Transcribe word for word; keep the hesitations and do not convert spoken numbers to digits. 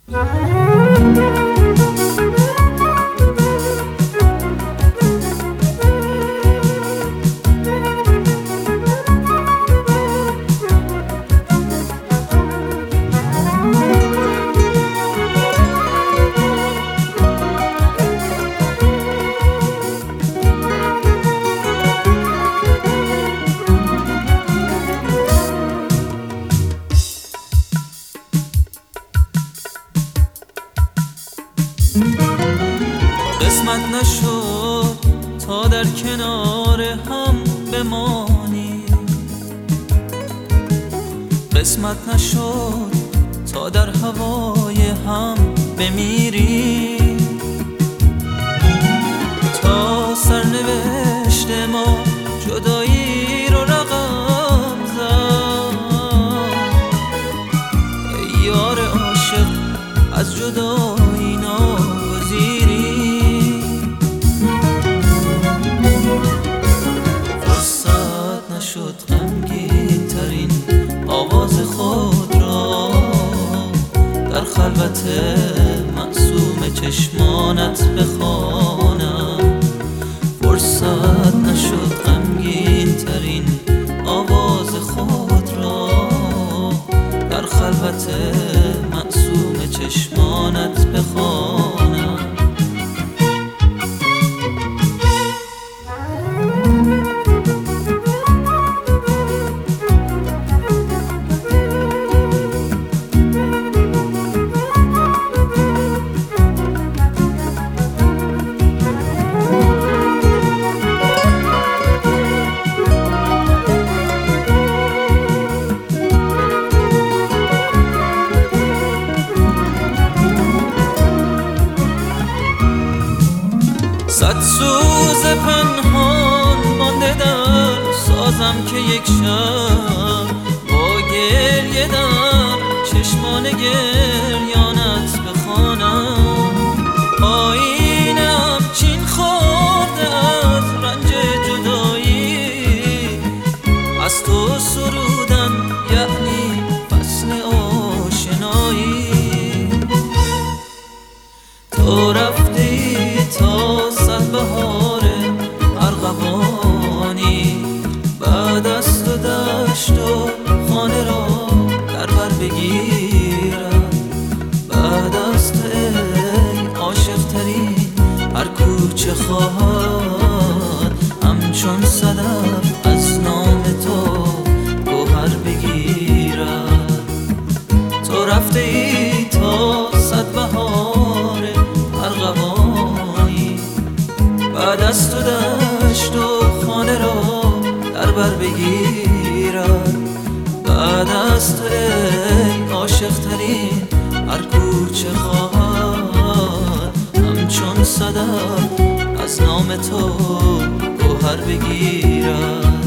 قسمت نشد تا در کنار هم بمانی، قسمت نشد تا در هوای هم بمیری، تا سرنوشت ما جدایی رو رقم زد. ای یار عاشق از جدایی ناگزیری، فرصت نشد غمگین ترین آواز خود را در خلوت معصوم چشمانت بخوانم. فرصت نشد غمگین ترین آواز خود را در خلوت معصوم چشمانت بخوانم. صد سوز پنهان مانده در سازم که یک شب با گریه در چشمان گریانت بخوانم. آینم چین خورده از رنج جدایی، از تو سرودن یعنی فصل آشنایی. تو رفتی تا بهار ارغوانی، بعد از تو دشت و خانه را در بر بگیرم. بعد از تو ای عاشق ترین هر کوچه خواهد همچون صدف از نام تو گوهر بگیرد. تو رفته ای تا صد بهار ارغوانی، بعد از تو دشت و خانه را در بر بگیرد. بعد از تو ای عاشق ترین هر کوچه خواهد همچون صدف از نام تو گوهر بگیرد.